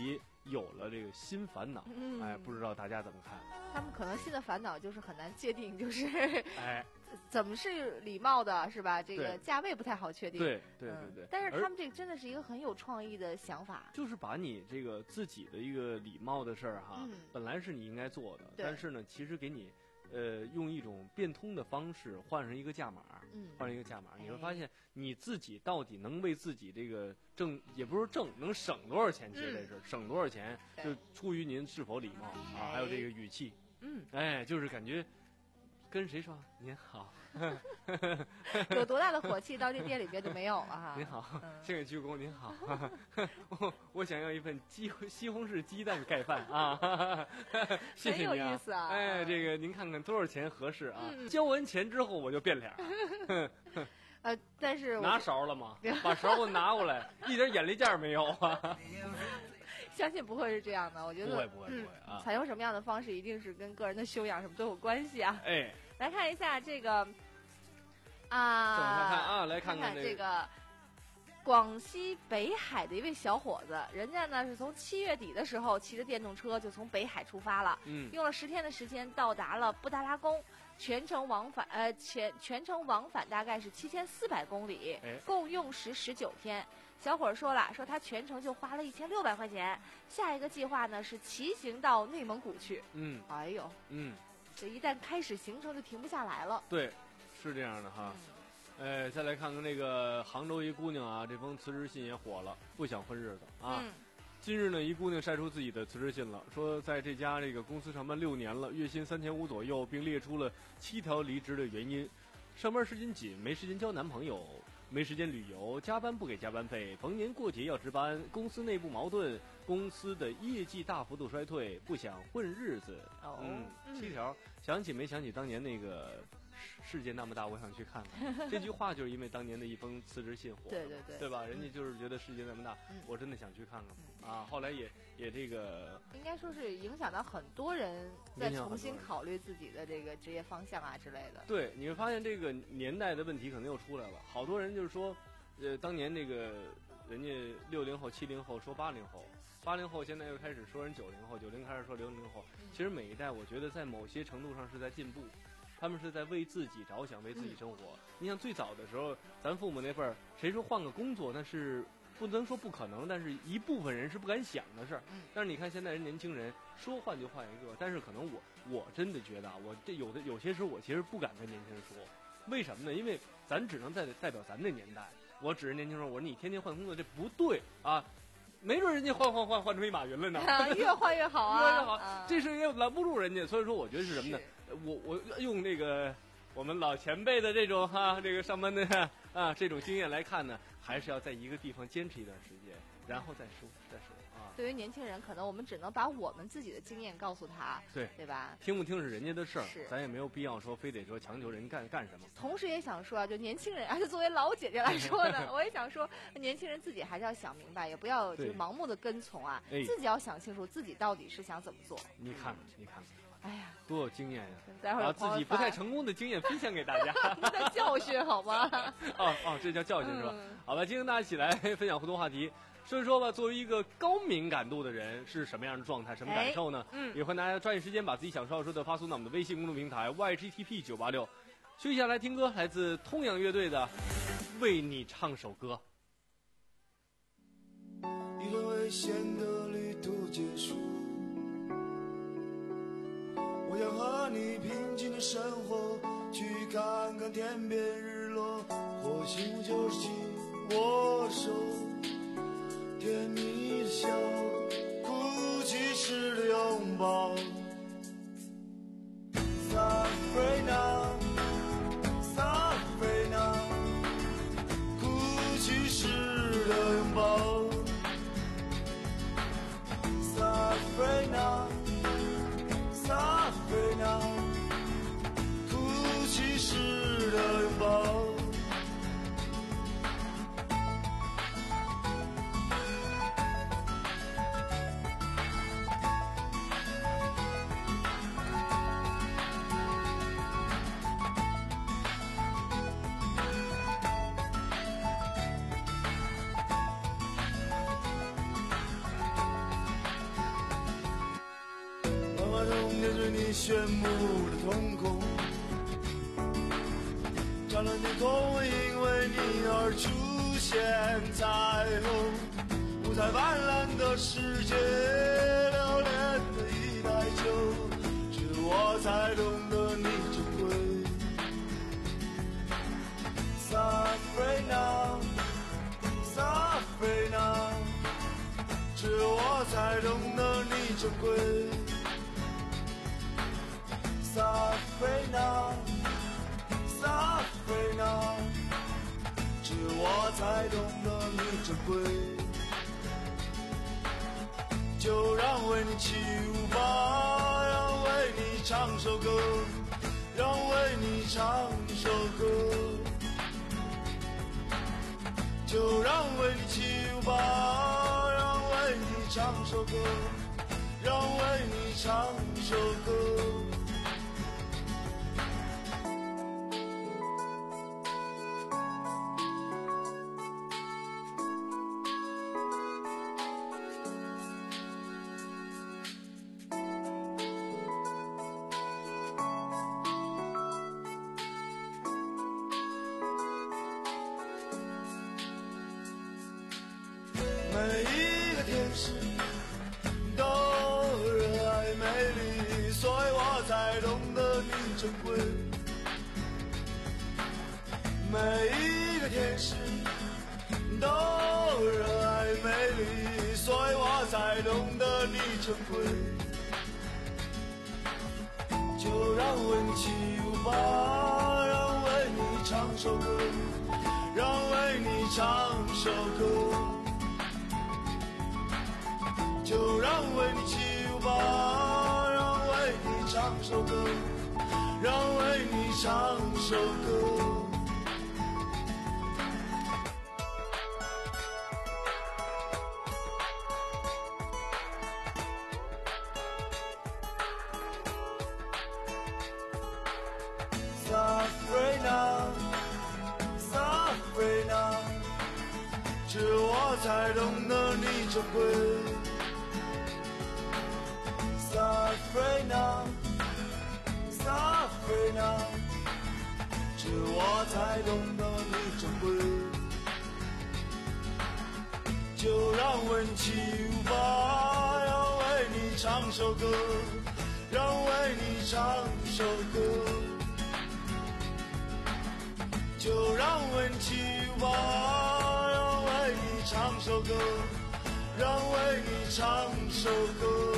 有了这个新烦恼。 嗯， 哎，不知道大家怎么看？ 他们可能新的烦恼就是很难界定，就是哎， 怎么是礼貌的，是吧？这个价位不太好确定。 对对对对、嗯。 但是他们这个真的是一个很有创意的想法， 就是把你这个自己的一个礼貌的事儿哈、嗯，本来是你应该做的，但是呢，其实给你。呃，用一种变通的方式换上一个价码，嗯，换上一个价码，你会发现你自己到底能为自己这个挣，也不是挣，能省多少钱？其实这是、嗯、省多少钱，就出于您是否礼貌啊，还有这个语气， 嗯， 哎，就是感觉跟谁说您好， 有多大的火气到这店里边就没有了哈。 您好，先给鞠躬，您好，我我想要一份鸡西红柿鸡蛋盖饭啊，谢谢您啊， 很有意思啊。 哎，这个您看看多少钱合适啊？嗯、交完钱之后我就变脸。 呃，但是拿勺了吗？把勺给我拿过来，一点眼力劲儿没有啊。 相信不会是这样的，我觉得不会不会不会啊！ 采用什么样的方式，一定是跟个人的修养什么都有关系啊。 哎， 来看一下这个啊， 等看看啊，来看看这个广西北海的一位小伙子，人家呢是从七月底的时候骑着电动车就从北海出发了，嗯，用了十天的时间到达了布达拉宫，全程往返呃全全程往返大概是七千四百公里，共用时十九天。小伙说了，说他全程就花了一千六百块钱，下一个计划呢是骑行到内蒙古去。 嗯， 哎呦， 嗯， 这一旦开始行程就停不下来了。 对，是这样的哈。嗯、呃，再来看看那个杭州一姑娘啊，这封辞职信也火了，不想混日子啊。嗯、今日呢，一姑娘晒出自己的辞职信了，说在这家这个公司上班六年了，月薪三千五左右，并列出了七条离职的原因：上班时间紧，没时间交男朋友。没时间旅游，加班不给加班费，逢年过节要值班，公司内部矛盾，公司的业绩大幅度衰退，不想混日子。 哦、 嗯，七条，想起没想起当年那个世界那么大，我想去看看。这句话就是因为当年的一封辞职信火， 对对对， 对吧？人家就是觉得世界那么大，嗯、我真的想去看看、嗯、啊。后来也也这个， 应该说是影响到很多人再重新考虑自己的这个职业方向啊之类的。 对，你会发现这个年代的问题可能又出来了，好多人就是说，呃，当年那个人家六零后、七零后说八零后。八零后现在又开始说人九零后，九零开始说零零后。其实每一代，我觉得在某些程度上是在进步，他们是在为自己着想，为自己生活。嗯、你像最早的时候，咱父母那辈儿，谁说换个工作，那是不能说不可能，但是一部分人是不敢想的事儿。嗯、但是你看现在人年轻人说换就换一个，但是可能我我真的觉得啊，我这有的有些时候我其实不敢跟年轻人说，为什么呢？因为咱只能代代表咱的年代。我指着年轻人，我说你天天换工作这不对啊。没准人家换换换换成一马云了呢， 啊、越换越好啊， 越换越好，啊、这事也拦不住人家。所以说，我觉得是什么呢？我我用这个我们老前辈的这种哈、啊，这个上班的啊这种经验来看呢，还是要在一个地方坚持一段时间，然后再说再说啊。 对于年轻人，可能我们只能把我们自己的经验告诉他， 对对吧？ 听不听是人家的事儿，咱也没有必要说非得说强求人干干什么。 同时也想说啊，就年轻人，而且作为老姐姐来说呢，我也想说，年轻人自己还是要想明白，也不要就是盲目的跟从啊，自己要想清楚自己到底是想怎么做。 你看看，你看看。 哎呀， 多有经验呀！ 待会儿把自己不太成功的经验分享给大家， 在教训好吗？ 哦哦，这叫教训是吧？嗯、好吧，今天大家一起来分享互动话题，说一说吧。作为一个高敏感度的人，是什么样的状态，什么感受呢？哎、嗯，也欢迎大家抓紧时间把自己想说要说的发送到我们的微信公众平台 Y G T P 九八六。休息下来听歌，来自通阳乐队的《为你唱首歌》。 一段危险的旅途结束。我要和你平静的生活，去看看天边日落，或许就是紧握手，甜蜜的笑，哭泣时的拥抱。Sabrina, Sabrina， 哭泣时的拥抱。Sabrina。Sabrina， 哭泣时的拥抱。 冬天是你炫目的瞳孔，湛蓝天空会因为你而出现彩虹，五彩斑斓的世界，留恋的一袋酒，只我才懂得你珍贵。Sabrina Sabrina， 只我才懂得你珍贵。Sabrina Sabrina， 只我才懂得你珍贵。就让为你起舞吧，让为你唱首歌，让为你唱首歌。就让为你起舞吧，让为你唱首歌，让为你唱首歌。每一个天使都热爱美丽，所以我才懂得你珍贵。每一个天使都热爱美丽，所以我才懂得你珍贵。就让为你起舞吧，让为你唱首歌，让为你唱首歌。就让为你起舞吧，让为你唱首歌，让为你唱首歌。Sabrina Sabrina， 只我才懂得你珍贵。Sabrina Sabrina， 只我才懂得你珍贵。就让为你起舞吧，让为你唱首歌，让为你唱首歌。就让为你起舞吧，让为你唱首歌，让为你唱首歌。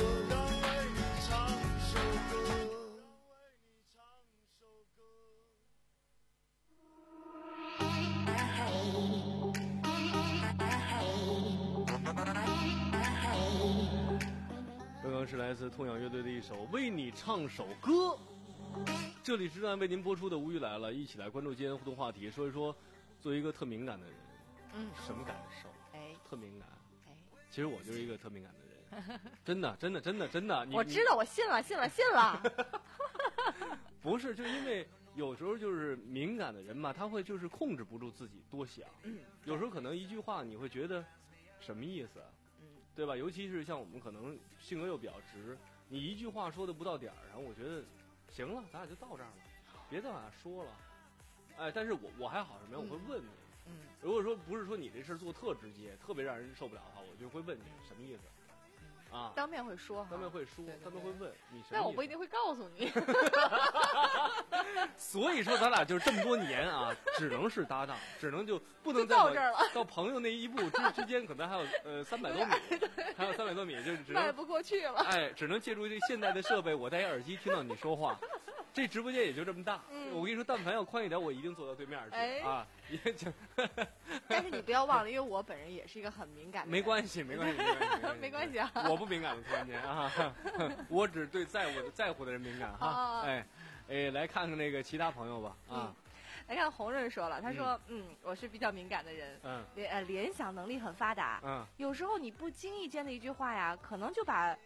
刚刚是来自痛仰乐队的一首《为你唱首歌》，这里是正在为您播出的《无语来了》，一起来关注今天互动话题，说一说作为一个特敏感的人， 嗯， 什么感受？ 哎， 特敏感。 哎， 其实我就是一个特敏感的人，真的，真的，真的，真的。你我知道，我信了，信了，信了。 不是，就因为有时候就是敏感的人嘛，他会就是控制不住自己多想， 嗯， 有时候可能一句话你会觉得什么意思？对吧？尤其是像我们可能性格又比较直，你一句话说的不到点儿上，我觉得行了，咱俩就到这儿了，别再往下说了。哎，但是我我还好什么呀？我会问你， 嗯， 如果说不是说你这事儿做特直接，特别让人受不了的话，我就会问你什么意思。啊， 当面会说， 当面会说， 对对对当面会问你什么意思。 但我不一定会告诉你。 所以说咱俩就是这么多年啊，只能是搭档，只能就不能再到这儿了， 到朋友那一步之之间可能还有呃三百多米，还有三百多米，就只能迈不过去了。 哎，只能借助这现代的设备，我戴耳机听到你说话。这直播间也就这么大， 嗯、 我跟你说，但凡要宽一点，我一定坐到对面去、 哎、 啊！也就， 但是你不要忘了，因为我本人也是一个很敏感的人。 没关系，没关系，没关系， 没关系啊！ 我不敏感的，突然间啊，我只对在乎的在乎的人敏感哈。 哦、 哎，哎，来看看那个其他朋友吧啊。 嗯来看红润说了，他说：“嗯, 嗯，我是比较敏感的人， 嗯， 联呃联想能力很发达， 嗯， 有时候你不经意间的一句话呀，可能就把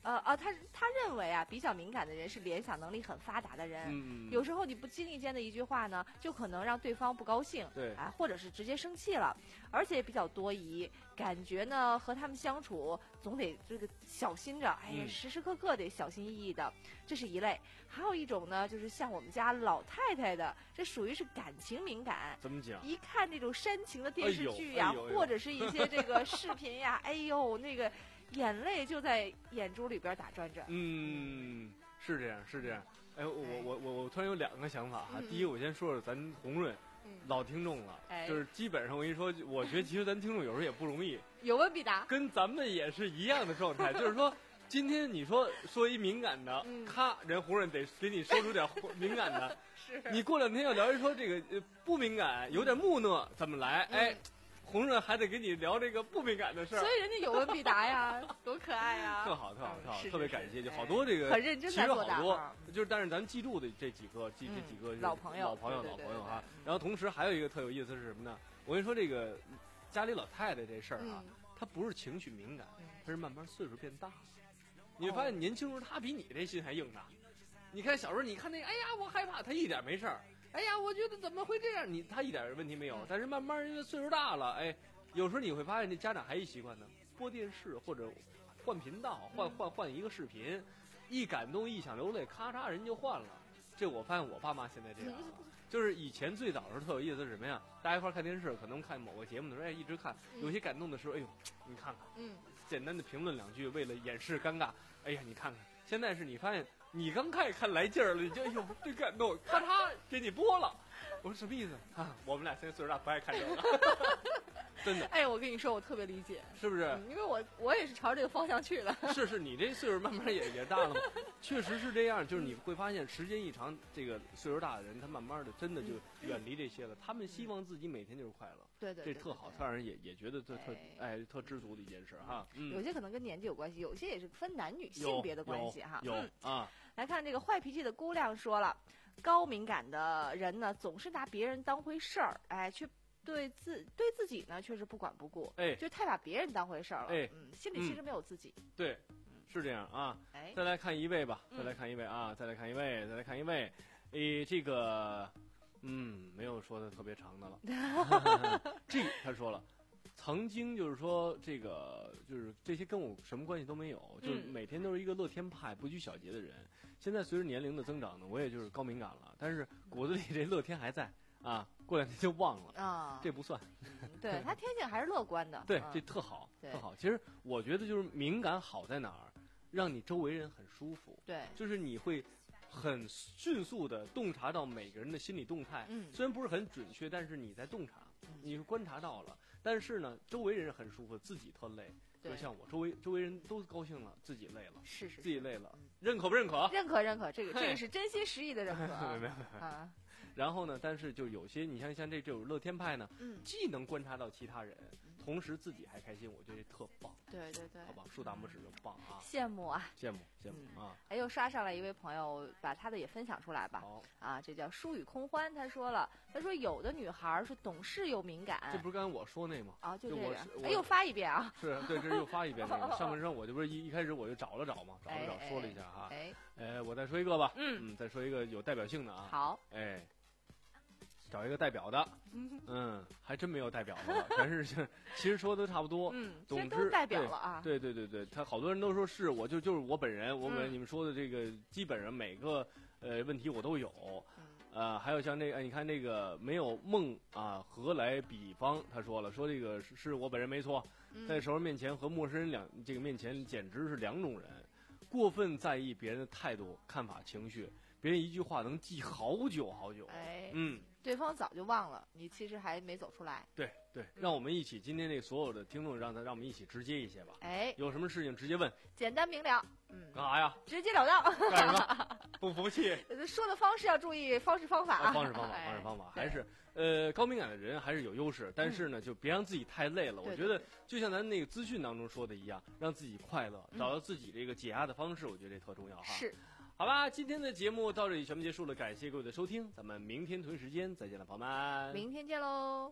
呃啊，他他认为啊，比较敏感的人是联想能力很发达的人。 嗯， 有时候你不经意间的一句话呢，就可能让对方不高兴， 对， 啊，或者是直接生气了，而且比较多疑，感觉呢和他们相处总得这个小心着，哎呀， 嗯、 时时刻刻得小心翼翼的，这是一类。还有一种呢，就是像我们家老太太的，这属于是感情敏感。 怎么讲？ 一看这种煽情的电视剧呀、 哎哎， 或者是一些这个视频呀，哎呦，那个。眼泪就在眼珠里边打转转。 嗯，是这样，是这样。哎，我我我我突然有两个想法哈。 嗯、 第一，我先说说咱红润、嗯、老听众了， 哎、 就是基本上我跟你说，我觉得其实咱听众有时候也不容易， 有问必答， 跟咱们也是一样的状态，就是说。今天你说说一敏感的， 嗯、 咔，人红润得给你说出点敏感的。 是。 你过两天要聊一说这个呃不敏感，有点木讷，怎么来？ 嗯、 哎。红润还得给你聊这个不敏感的事儿， 所以人家有问必答呀，多可爱呀！ 特好，特好，特好， 嗯、 特别感谢，就好多这个很认真在做答案，就是，但是咱记住的这几个，这、嗯、这几个老朋友， 老朋友， 对对对对老朋友哈。然后同时还有一个特有意思是什么呢？我跟你说，这个家里老太太这事儿啊， 嗯、 她不是情绪敏感，她是慢慢岁数变大了。你会发现年轻时候她比你这心还硬呢。你看小时候，你看那个，哎呀，我害怕，她一点没事儿。哎呀，我觉得怎么会这样？你她一点问题没有，但是慢慢因为岁数大了，哎。有时候你会发现，这家长还一习惯呢，播电视或者换频道，换换换一个视频，一感动一想流泪，咔嚓人就换了。这我发现我爸妈现在这样，就是以前最早的时候特有意思是什么呀？大家一块看电视，可能看某个节目的时候，哎，一直看，有些感动的时候，哎呦，你看看， 嗯， 简单的评论两句，为了掩饰尴尬，哎呀，你看看。现在是你发现你刚开始看来劲儿了，你就哎呦这感动，咔嚓给你播了。我说什么意思啊？我们俩现在岁数大，不爱看这个。真的， 哎，我跟你说，我特别理解， 是不是？ 嗯、因为我我也是朝这个方向去的。 是是，你这岁数慢慢也也大了嘛，确实是这样。就是你会发现，时间一长，这个岁数大的人，他慢慢的真的就远离这些了。他们希望自己每天就是快乐， 对对， 这特好，特让人也也觉得特特哎特知足的一件事哈。嗯， 有些可能跟年纪有关系，有些也是分男女性别的关系哈。 有啊， 来看这个坏脾气的姑娘说了，高敏感的人呢，总是拿别人当回事儿，哎，去。对自对自己呢，确实不管不顾， 哎， 就太把别人当回事儿了， 哎， 嗯，心里其实没有自己， 嗯、对，是这样啊。 哎， 再来看一位吧，再来看一位啊， 嗯、 再来看一位，再来看一位，诶，这个，嗯，没有说的特别长的了。这他说了，曾经就是说这个就是这些跟我什么关系都没有，就是每天都是一个乐天派、不拘小节的人。现在随着年龄的增长呢，我也就是高敏感了，但是骨子里这乐天还在。啊，过两天就忘了啊， 这不算。 对他天性还是乐观的， 对， 嗯、 这特好，特好。其实我觉得就是敏感好在哪儿，让你周围人很舒服。 对， 就是你会很迅速的洞察到每个人的心理动态。 嗯， 虽然不是很准确，但是你在洞察，你是观察到了。但是呢，周围人很舒服，自己特累。就像我周围周围人都高兴了，自己累了， 是是， 自己累了，认可不认可？ 认可认可，这个这个是真心实意的认可。 没没没啊。然后呢，但是就有些你像像这这种乐天派呢， 嗯， 既能观察到其他人，同时自己还开心，我觉得特棒。 对对对， 好棒，竖大拇指就棒啊！ 羡慕啊， 羡慕羡慕、嗯、啊！ 哎，又刷上来一位朋友，把他的也分享出来吧。 好啊，这叫疏与空欢。他说了，他说有的女孩是懂事又敏感。 这不是刚才我说那吗？ 啊，就这个。 哎，又发一遍啊！ 是对，这是又发一遍那个。上半身我就不是一一开始我就找了找嘛，找了找， 哎、 说了一下哈。 哎， 呃，我再说一个吧。 嗯嗯，再说一个有代表性的啊。 好。 哎。找一个代表的，嗯，还真没有代表的，全是其实说的差不多， 嗯， 总之代表了啊， 对对对对，他好多人都说是我就就是我本人，我本人、嗯、你们说的这个基本上每个呃问题我都有，呃，还有像那个你看那个没有梦啊，何来比方？他说了，说这个是是我本人没错，在熟人面前和陌生人两这个面前简直是两种人，过分在意别人的态度、看法、情绪，别人一句话能记好久好久， 哎， 嗯。 对方早就忘了，你其实还没走出来。 对对，让我们一起，今天这所有的听众，让他让我们一起直接一些吧。 哎， 有什么事情直接问， 简单明了。嗯， 干啥呀？ 直截了当。 干什么？不服气？ 说的方式要注意方式方法啊。 方式方法，方式方法，还是呃高敏感的人还是有优势，但是呢，就别让自己太累了。我觉得就像咱那个资讯当中说的一样，让自己快乐，找到自己这个解压的方式，我觉得这特重要哈。 是。 好吧，今天的节目到这里全部结束了，感谢各位的收听，咱们明天同一时间再见了，朋友们。 明天见喽。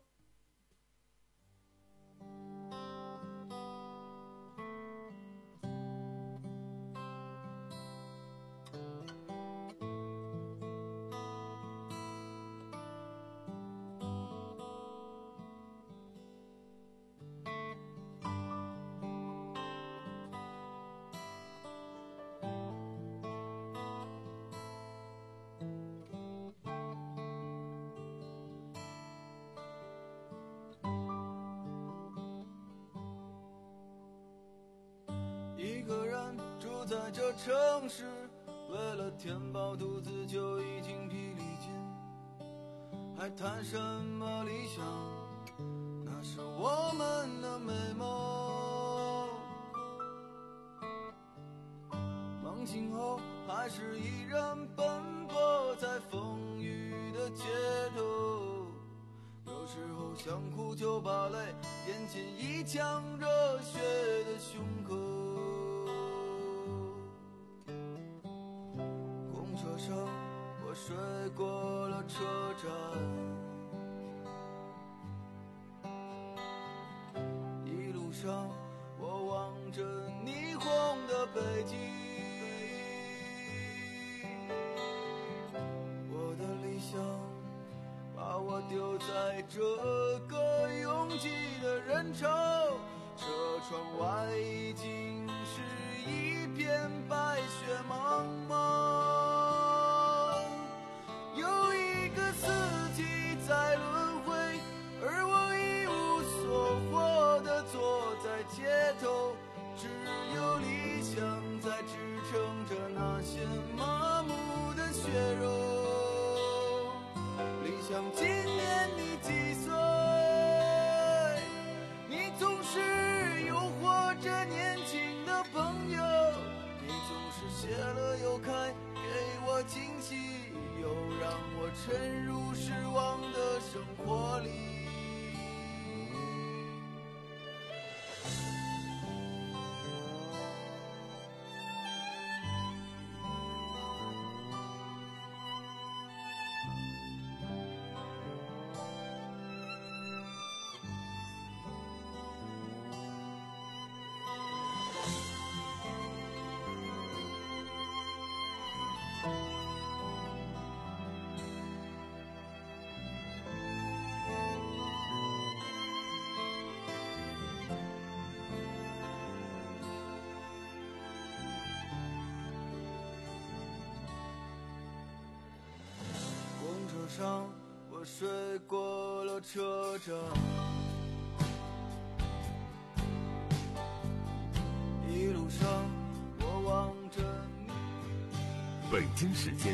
在这城市，为了填饱肚子就已经疲力尽，还谈什么理想？那是我们的美梦。梦醒后还是依然奔波在风雨的街头，有时候想哭就把泪咽进一腔热血的胸口。公车上我睡过了车站，一路上我望着霓虹的北京，我的理想把我丢在这个拥挤的人潮，车窗外已经是一片白雪茫茫，有一个四季在轮回，而我一无所获地坐在街头，只有理想在支撑着那些麻木的血肉。理想今年你几岁？你总是诱惑着年轻的朋友，你总是谢了又开，给我惊喜，又让我沉入失望的生活里。上我睡过了车站，一路上我望着你。 北京时间